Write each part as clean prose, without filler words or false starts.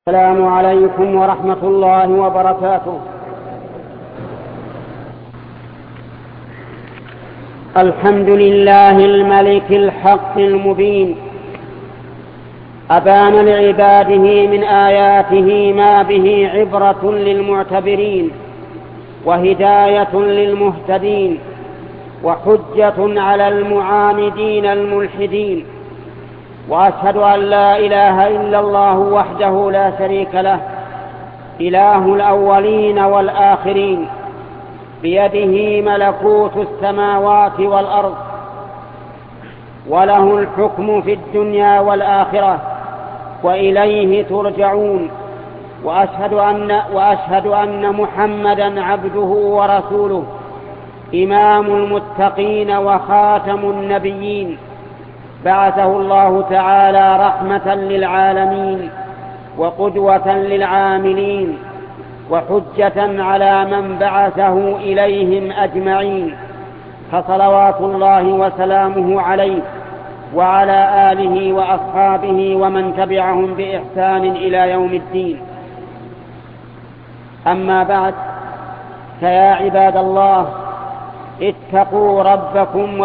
السلام عليكم ورحمة الله وبركاته. الحمد لله الملك الحق المبين، أبان لعباده من آياته ما به عبرة للمعتبرين وهداية للمهتدين وحجة على المعاندين الملحدين. وأشهد أن لا إله إلا الله وحده لا شريك له، إله الأولين والآخرين، بيده ملكوت السماوات والأرض، وله الحكم في الدنيا والآخرة، وإليه ترجعون. وأشهد أن محمدا عبده ورسوله، إمام المتقين وخاتم النبيين، بعثه الله تعالى رحمة للعالمين وقدوة للعاملين وحجة على من بعثه إليهم أجمعين، فصلوات الله وسلامه عليه وعلى آله وأصحابه ومن تبعهم بإحسان إلى يوم الدين. أما بعد، فيا عباد الله، اتقوا ربكم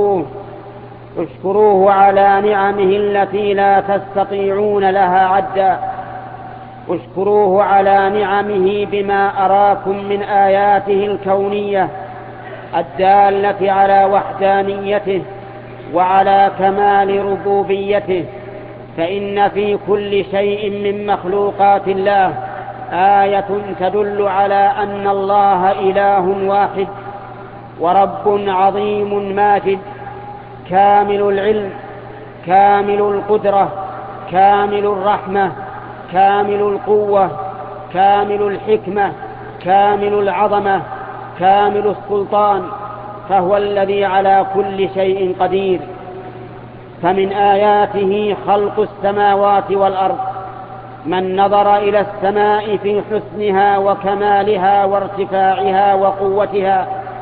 اشكروه على نعمه التي لا تستطيعون لها عدا. اشكروه على نعمه بما أراكم من آياته الكونية الدالة على وحدانيته وعلى كمال ربوبيته، فإن في كل شيء من مخلوقات الله آية تدل على أن الله إله واحد ورب عظيم ماجد، كامل العلم، كامل القدرة، كامل الرحمة، كامل القوة، كامل الحكمة، كامل العظمة، كامل السلطان، فهو الذي على كل شيء قدير. فمن آياته خلق السماوات والأرض. من نظر إلى السماء في حسنها وكمالها وارتفاعها وقوتها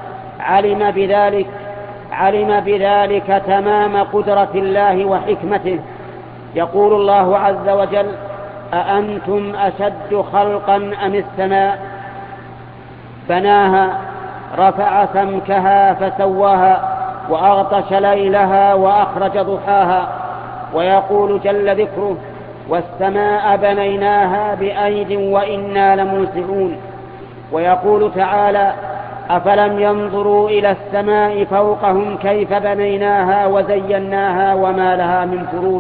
علم بذلك تمام قدرة الله وحكمته. يقول الله عز وجل: أأنتم أشد خلقا أم السماء بناها رفع سمكها فسواها وأغطش ليلها وأخرج ضحاها. ويقول جل ذكره: والسماء بنيناها بأيد وإنا لموسعون. ويقول تعالى: أفلم ينظروا إلى السماء فوقهم كيف بنيناها وزيناها وما لها من فروج.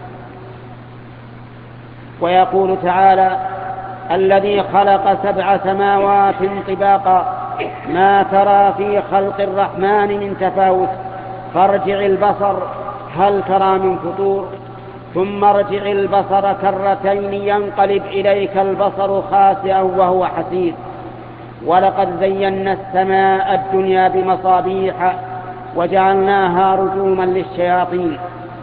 ويقول تعالى: الذي خلق 7 سماوات طباقا ما ترى في خلق الرحمن من تفاوت فارجع البصر هل ترى من فطور ثم ارجع البصر كرتين ينقلب إليك البصر خاسئا وهو حسير ولقد زينا السماء الدنيا بمصابيح وجعلناها رجوما للشياطين.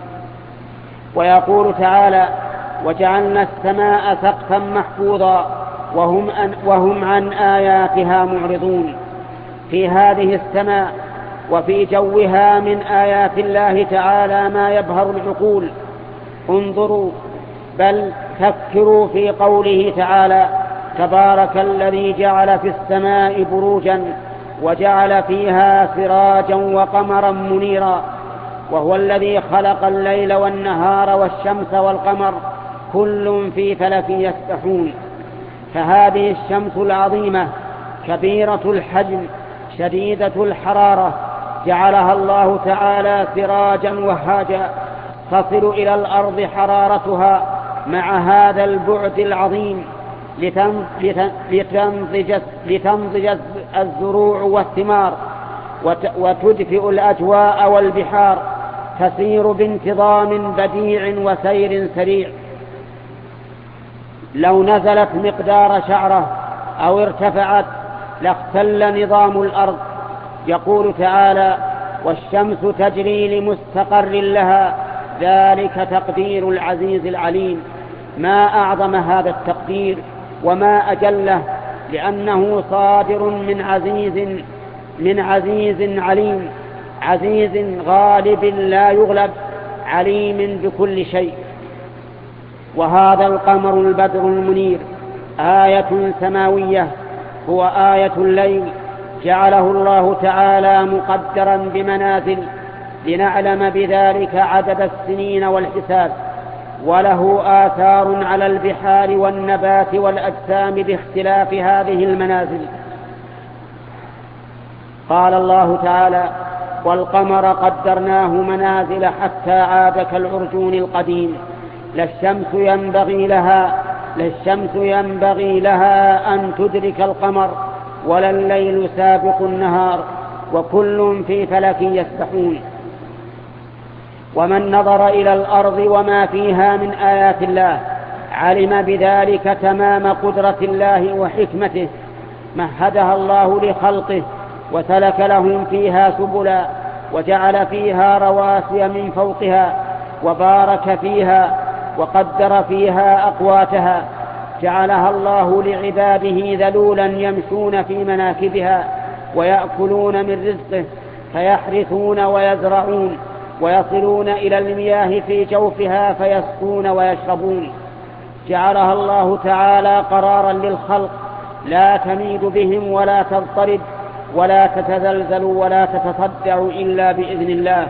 ويقول تعالى: وجعلنا السماء سقفا محفوظا وهم عن آياتها معرضون. في هذه السماء وفي جوها من آيات الله تعالى ما يبهر العقول. انظروا بل فكروا في قوله تعالى: تبارك الذي جعل في السماء بروجا وجعل فيها سراجا وقمرا منيرا، وهو الذي خلق الليل والنهار والشمس والقمر كل في فلك يسبحون. فهذه الشمس العظيمة كبيرة الحجم شديدة الحرارة جعلها الله تعالى سراجا وهاجا تصل إلى الأرض حرارتها مع هذا البعد العظيم لتنضج الزروع والثمار وتدفئ الأجواء والبحار، تسير بانتظام بديع وسير سريع. لو نزلت مقدار شعرة أو ارتفعت لاختل نظام الأرض. يقول تعالى: والشمس تجري لمستقر لها ذلك تقدير العزيز العليم. ما أعظم هذا التقدير وما أجله، لأنه صادر من عزيز عليم، عزيز غالب لا يغلب، عليم بكل شيء. وهذا القمر البدر المنير آية سماوية، هو آية الليل جعله الله تعالى مقدرا بمنازل لنعلم بذلك عدد السنين والحساب، وله آثار على البحار والنبات والأجسام باختلاف هذه المنازل. قال الله تعالى: والقمر قدرناه منازل حتى عاد كالعرجون القديم، لا الشمس ينبغي لها أن تدرك القمر ولا الليل سابق النهار وكل في فلك يسبحون. ومن نظر إلى الأرض وما فيها من آيات الله علم بذلك تمام قدرة الله وحكمته. مهدها الله لخلقه وسلك لهم فيها سبلا وجعل فيها رواسي من فوقها وبارك فيها وقدر فيها أقواتها، جعلها الله لعباده ذلولا يمشون في مناكبها ويأكلون من رزقه، فيحرثون ويزرعون ويصلون إلى المياه في جوفها فيسقون ويشربون. جعلها الله تعالى قرارا للخلق لا تميد بهم ولا تضطرب ولا تتزلزل ولا تتصدع إلا بإذن الله.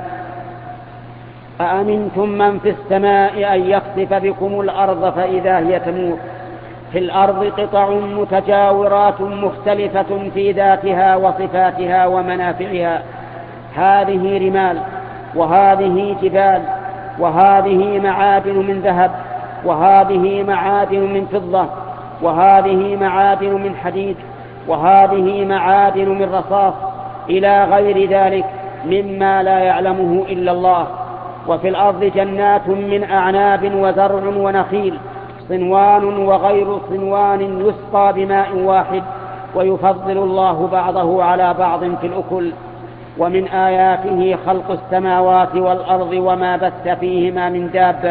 أأمنتم من في السماء أن يخسف بكم الأرض فإذا هي تمور. في الأرض قطع متجاورات مختلفة في ذاتها وصفاتها ومنافعها، هذه رمال وهذه جبال وهذه معادن من ذهب وهذه معادن من فضة وهذه معادن من حديد وهذه معادن من رصاص إلى غير ذلك مما لا يعلمه إلا الله. وفي الأرض جنات من أعناب وزرع ونخيل صنوان وغير صنوان يسقى بماء واحد، ويفضل الله بعضه على بعض في الأكل. ومن آياته خلق السماوات والأرض وما بث فيهما من دابة.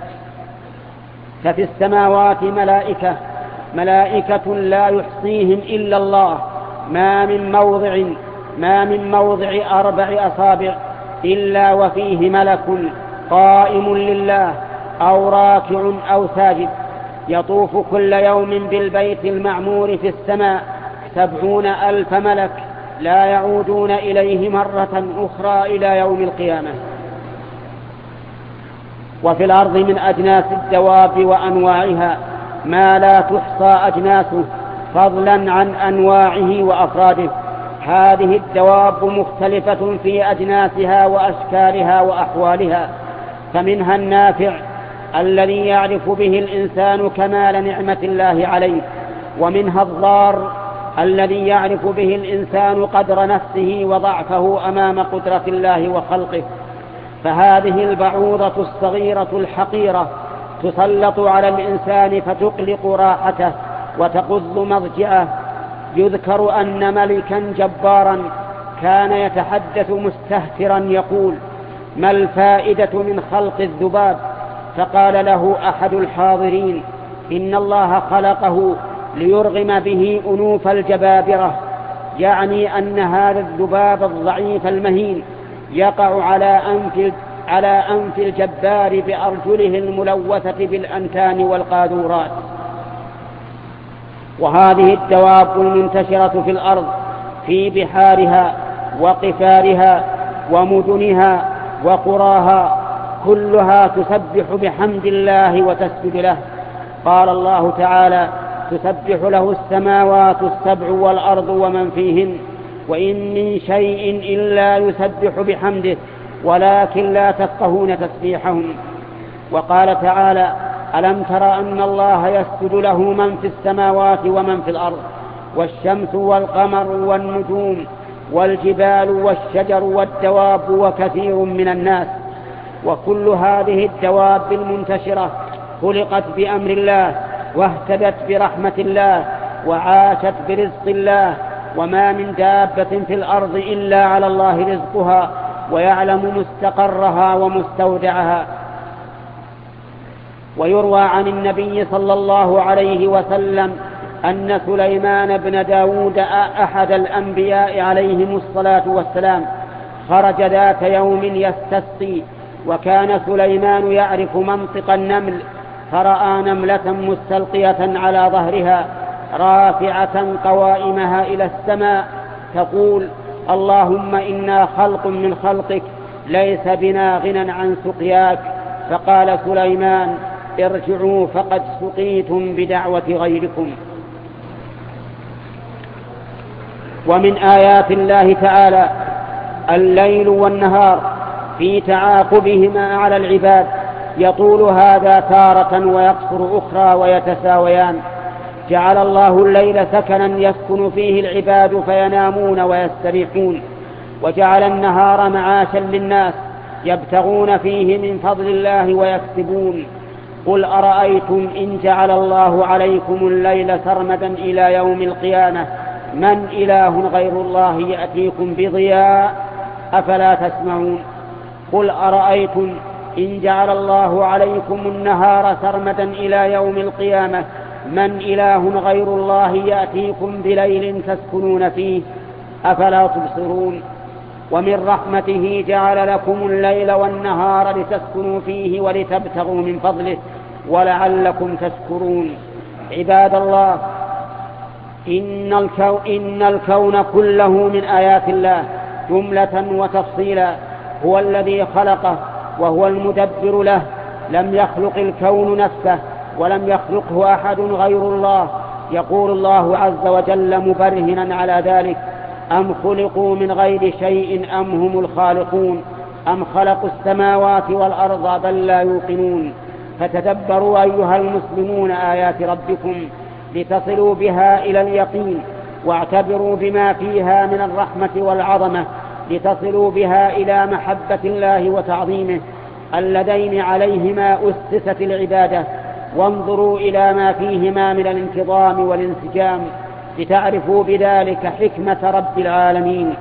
ففي السماوات ملائكة لا يحصيهم إلا الله، ما من موضع 4 أصابع إلا وفيه ملك قائم لله أو راكع أو ساجد، يطوف كل يوم بالبيت المعمور في السماء 70,000 ملك لا يعودون إليه مرة أخرى إلى يوم القيامة. وفي الأرض من أجناس الدواب وأنواعها ما لا تحصى أجناسه فضلا عن أنواعه وأفراده. هذه الدواب مختلفة في أجناسها وأشكالها وأحوالها، فمنها النافع الذي يعرف به الإنسان كمال نعمة الله عليه، ومنها الضار الذي يعرف به الإنسان قدر نفسه وضعفه أمام قدرة الله وخلقه. فهذه البعوضة الصغيرة الحقيرة تسلط على الإنسان فتقلق راحته وتقض مضجعه. يذكر أن ملكا جبارا كان يتحدث مستهترا يقول: ما الفائدة من خلق الذباب؟ فقال له أحد الحاضرين: إن الله خلقه ليرغم به أنوف الجبابرة، يعني أن هذا الذباب الضعيف المهين يقع على أنف الجبار بأرجله الملوثة بالأنتان والقاذورات. وهذه الدواب المنتشرة في الأرض في بحارها وقفارها ومدنها وقراها كلها تسبح بحمد الله وتسجد له. قال الله تعالى: تسبح له السماوات السبع والأرض ومن فيهن وإن من شيء إلا يسبح بحمده ولكن لا تفقهون تسبيحهم. وقال تعالى: ألم تر أن الله يسجد له من في السماوات ومن في الأرض والشمس والقمر والنجوم والجبال والشجر والدواب وكثير من الناس. وكل هذه الدواب المنتشرة خلقت بأمر الله واهتدت برحمة الله وعاشت برزق الله، وما من دابة في الأرض إلا على الله رزقها ويعلم مستقرها ومستودعها. ويروى عن النبي صلى الله عليه وسلم أن سليمان بن داود أحد الأنبياء عليهم الصلاة والسلام خرج ذات يوم يستسقي، وكان سليمان يعرف منطق النمل فرأى نملة مستلقية على ظهرها رافعة قوائمها إلى السماء تقول: اللهم إنا خلق من خلقك ليس بنا غنى عن سقياك. فقال سليمان: ارجعوا فقد سقيتم بدعوة غيركم. ومن آيات الله تعالى الليل والنهار في تعاقبهما على العباد، يطول هذا تارة ويقصر أخرى ويتساويان. جعل الله الليل سكنا يسكن فيه العباد فينامون ويستريحون، وجعل النهار معاشا للناس يبتغون فيه من فضل الله ويكسبون. قل أرأيتم إن جعل الله عليكم الليل سرمدا إلى يوم القيامة من إله غير الله يأتيكم بضياء أفلا تسمعون. قل أرأيتم إن جعل الله عليكم النهار سرمدا إلى يوم القيامة من إله غير الله يأتيكم بليل تسكنون فيه أفلا تبصرون. ومن رحمته جعل لكم الليل والنهار لتسكنوا فيه ولتبتغوا من فضله ولعلكم تشكرون. عباد الله، إن الكون كله من آيات الله جملة وتفصيلا. هو الذي خلقه وهو المدبر له، لم يخلق الكون نفسه ولم يخلقه أحد غير الله. يقول الله عز وجل مبرهنا على ذلك: أم خلقوا من غير شيء أم هم الخالقون أم خلقوا السماوات والأرض بل لا يوقنون. فتدبروا أيها المسلمون آيات ربكم لتصلوا بها إلى اليقين، واعتبروا بما فيها من الرحمة والعظمة لتصلوا بها إلى محبة الله وتعظيمه اللذين عليهما أسست العبادة، وانظروا إلى ما فيهما من الانتظام والانسجام لتعرفوا بذلك حكمة رب العالمين.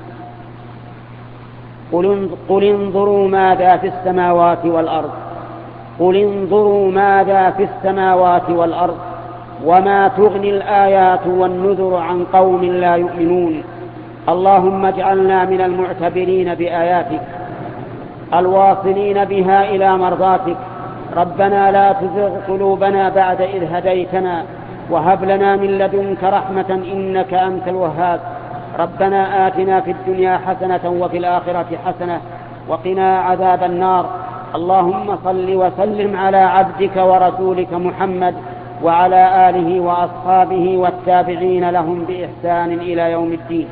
قل انظروا ماذا في السماوات والأرض، قل انظروا ماذا في السماوات والأرض وما تغني الآيات والنذر عن قوم لا يؤمنون. اللهم اجعلنا من المعتبرين بآياتك الواصلين بها إلى مرضاتك. ربنا لا تزغ قلوبنا بعد إذ هديتنا وهب لنا من لدنك رحمة إنك أنت الوهاب. ربنا آتنا في الدنيا حسنة وفي الآخرة حسنة وقنا عذاب النار. اللهم صل وسلم على عبدك ورسولك محمد وعلى آله وأصحابه والتابعين لهم بإحسان إلى يوم الدين.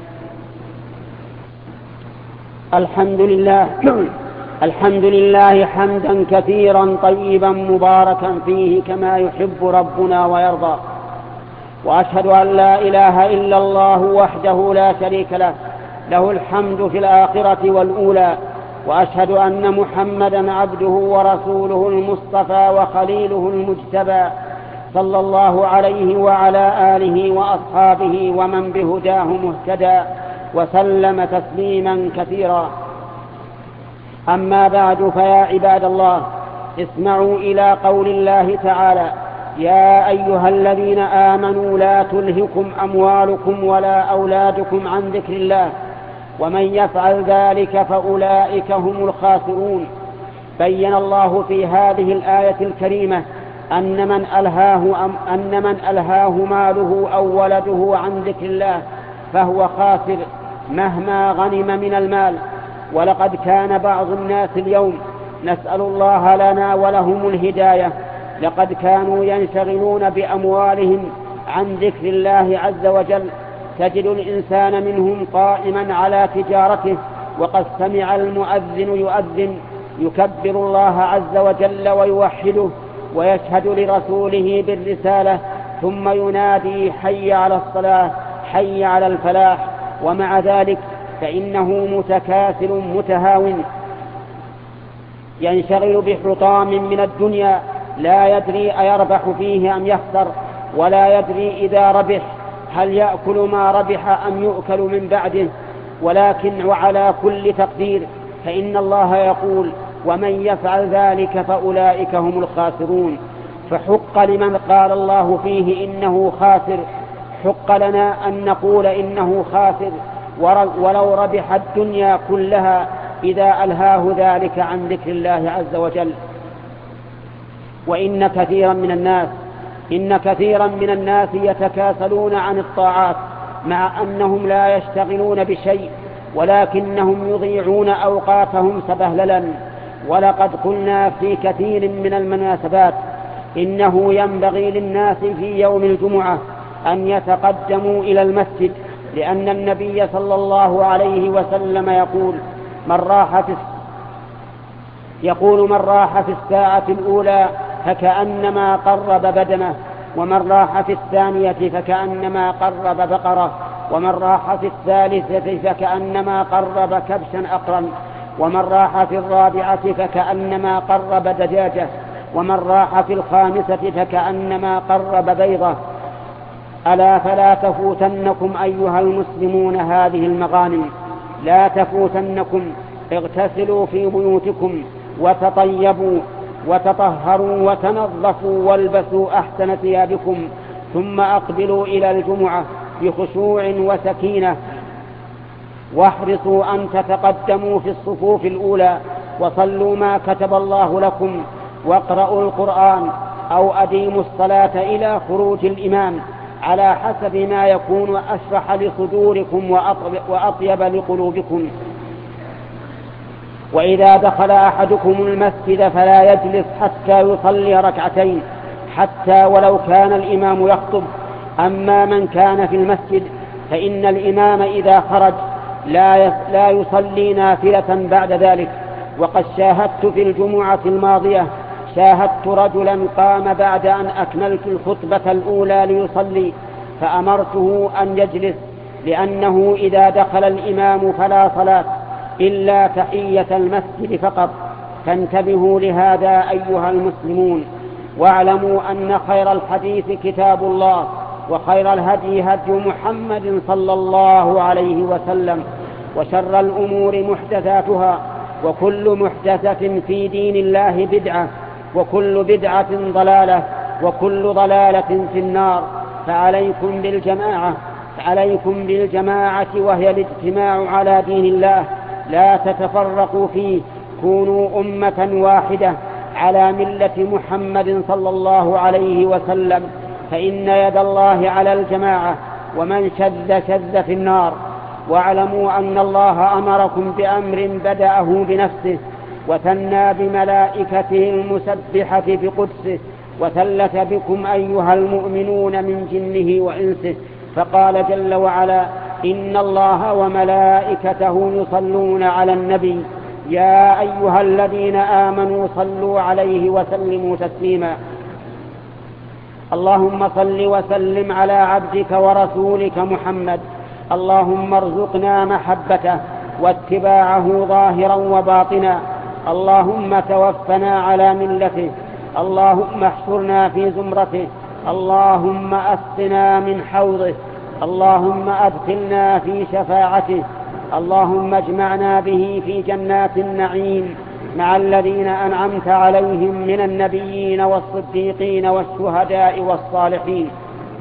الحمد لله حمدا كثيرا طيبا مباركا فيه كما يحب ربنا ويرضى. وأشهد أن لا إله إلا الله وحده لا شريك له، له الحمد في الآخرة والأولى. وأشهد أن محمدا عبده ورسوله المصطفى وخليله المجتبى، صلى الله عليه وعلى آله وأصحابه ومن بهداه مهتدى وسلم تسليما كثيرا. أما بعد، فيا عباد الله، اسمعوا إلى قول الله تعالى: يا أيها الذين آمنوا لا تلهكم أموالكم ولا أولادكم عن ذكر الله ومن يفعل ذلك فأولئك هم الخاسرون. بين الله في هذه الآية الكريمة أن من ألهاه ماله أو ولده عن ذكر الله فهو خاسر مهما غنم من المال. ولقد كان بعض الناس اليوم، نسأل الله لنا ولهم الهداية، لقد كانوا ينشغلون بأموالهم عن ذكر الله عز وجل. تجد الإنسان منهم قائما على تجارته وقد سمع المؤذن يؤذن يكبر الله عز وجل ويوحده ويشهد لرسوله بالرسالة، ثم ينادي: حي على الصلاة، حي على الفلاح. ومع ذلك فإنه متكاسل متهاون ينشغل بحطام من الدنيا، لا يدري أيربح فيه أم يخسر، ولا يدري إذا ربح هل يأكل ما ربح أم يؤكل من بعده. ولكن وعلى كل تقدير فإن الله يقول: ومن يفعل ذلك فأولئك هم الخاسرون. فحق لمن قال الله فيه إنه خاسر، حق لنا أن نقول إنه خاسر ولو ربح الدنيا كلها إذا ألهاه ذلك عن ذكر الله عز وجل. وإن كثيرا من الناس يتكاسلون عن الطاعات مع أنهم لا يشتغلون بشيء، ولكنهم يضيعون أوقاتهم سبهللا. ولقد قلنا في كثير من المناسبات إنه ينبغي للناس في يوم الجمعة أن يتقدموا إلى المسجد، لأن النبي صلى الله عليه وسلم يقول من راح في الساعة الأولى فكأنما قرب بدنه، ومن راح في الثانية فكأنما قرب بقرة، ومن راح في الثالثة فكأنما قرب كبشا أقرن، ومن راح في الرابعة فكأنما قرب دجاجة، ومن راح في الخامسة فكأنما قرب بيضة. ألا فلا تفوتنكم أيها المسلمون هذه المغانم، لا تفوتنكم. اغتسلوا في بيوتكم وتطيبوا وتطهروا وتنظفوا والبسوا أحسن ثيابكم، ثم أقبلوا إلى الجمعة بخشوع وسكينة، واحرصوا أن تتقدموا في الصفوف الأولى، وصلوا ما كتب الله لكم، واقرأوا القرآن أو أديموا الصلاة إلى خروج الإمام على حسب ما يكون أشرح لصدوركم وأطيب لقلوبكم. وإذا دخل أحدكم المسجد فلا يجلس حتى يصلي ركعتين، حتى ولو كان الإمام يخطب. أما من كان في المسجد فإن الإمام إذا خرج لا يصلي نافلة بعد ذلك. وقد شاهدت في الجمعة الماضية رجلا قام بعد أن أكملت الخطبة الأولى ليصلي، فأمرته أن يجلس، لأنه إذا دخل الإمام فلا صلاة إلا تحية المسجد فقط. فانتبهوا لهذا أيها المسلمون، واعلموا أن خير الحديث كتاب الله، وخير الهدي هدي محمد صلى الله عليه وسلم، وشر الأمور محدثاتها، وكل محدثة في دين الله بدعة، وكل بدعة ضلالة، وكل ضلالة في النار. فعليكم بالجماعة وهي الاجتماع على دين الله، لا تتفرقوا فيه، كونوا أمة واحدة على ملة محمد صلى الله عليه وسلم، فإن يد الله على الجماعة، ومن شذ في النار. واعلموا أن الله أمركم بأمر بدأه بنفسه، وثنى بملائكته المسبحة بقدسه، وثلث بكم أيها المؤمنون من جنه وإنسه، فقال جل وعلا: إن الله وملائكته يصلون على النبي يا أيها الذين آمنوا صلوا عليه وسلموا تسليما. اللهم صل وسلم على عبدك ورسولك محمد. اللهم ارزقنا محبته واتباعه ظاهرا وباطنا. اللهم توفنا على ملته. اللهم احشرنا في زمرته. اللهم أسقنا من حوضه. اللهم أدخلنا في شفاعته. اللهم اجمعنا به في جنات النعيم مع الذين أنعمت عليهم من النبيين والصديقين والشهداء والصالحين.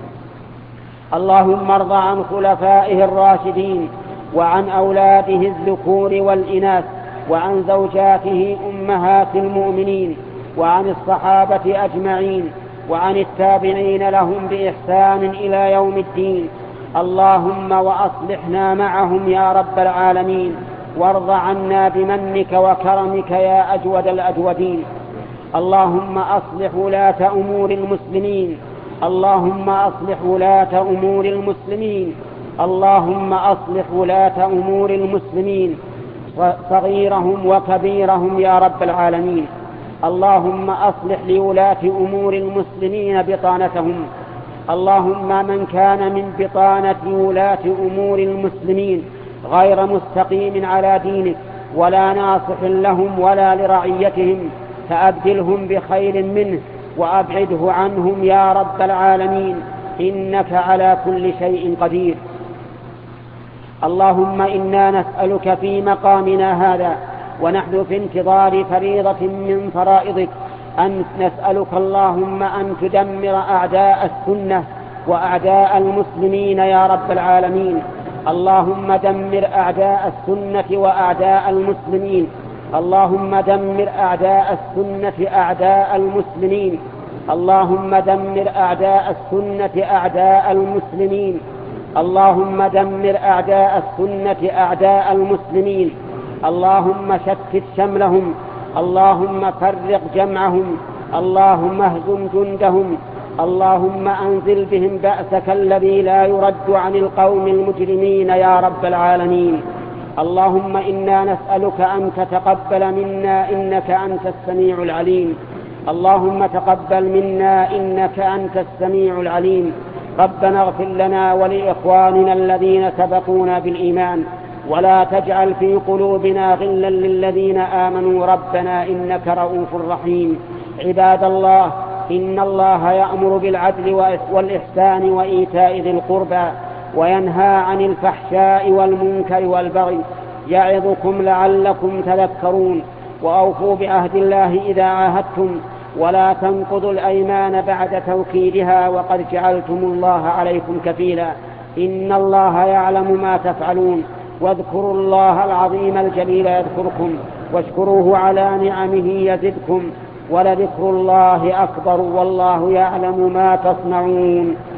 اللهم ارض عن خلفائه الراشدين، وعن أولاده الذكور والإناث، وعن زوجاته أمهات المؤمنين، وعن الصحابة أجمعين، وعن التابعين لهم بإحسان إلى يوم الدين. اللهم وأصلحنا معهم يا رب العالمين، وارض عنا بمنك وكرمك يا أجود الأجودين. اللهم أصلح ولاة أمور المسلمين. اللهم أصلح ولاة أمور المسلمين. اللهم أصلح ولاة أمور المسلمين صغيرهم وكبيرهم يا رب العالمين. اللهم أصلح لولاة أمور المسلمين بطانتهم. اللهم من كان من بطانة ولاة أمور المسلمين غير مستقيم على دينك ولا ناصح لهم ولا لرعيتهم فأبدلهم بخير منه وأبعده عنهم يا رب العالمين، إنك على كل شيء قدير. اللهم إنا نسألك في مقامنا هذا ونحن في انتظار فريضة من فرائضك أن نسألك اللهم أن تدمر أعداء السنة وأعداء المسلمين يا رب العالمين. اللهم دمر أعداء السنة وأعداء المسلمين اللهم دمر أعداء السنة أعداء المسلمين. اللهم دمر أعداء السنة أعداء المسلمين. اللهم دمر أعداء السنة أعداء المسلمين. اللهم شتت شملهم. اللهم فرق جمعهم. اللهم اهزم جندهم. اللهم أنزل بهم بأسك الذي لا يرد عن القوم المجرمين يا رب العالمين. اللهم إنا نسألك أن تتقبل منا إنك أنت السميع العليم. اللهم تقبل منا إنك أنت السميع العليم. ربنا اغفر لنا ولإخواننا الذين سبقونا بالإيمان ولا تجعل في قلوبنا غلا للذين آمنوا ربنا إنك رؤوف رحيم. عباد الله، إن الله يأمر بالعدل والإحسان وإيتاء ذي القربى وينهى عن الفحشاء والمنكر والبغي يعظكم لعلكم تذكرون. وأوفوا بعهد الله إذا عاهدتم ولا تنقضوا الأيمان بعد توكيدها وقد جعلتم الله عليكم كفيلا. إن الله يعلم ما تفعلون. واذكروا الله العظيم الجليل يذكركم واشكروه على نعمه يزدكم ولذكر الله أكبر والله يعلم ما تصنعون.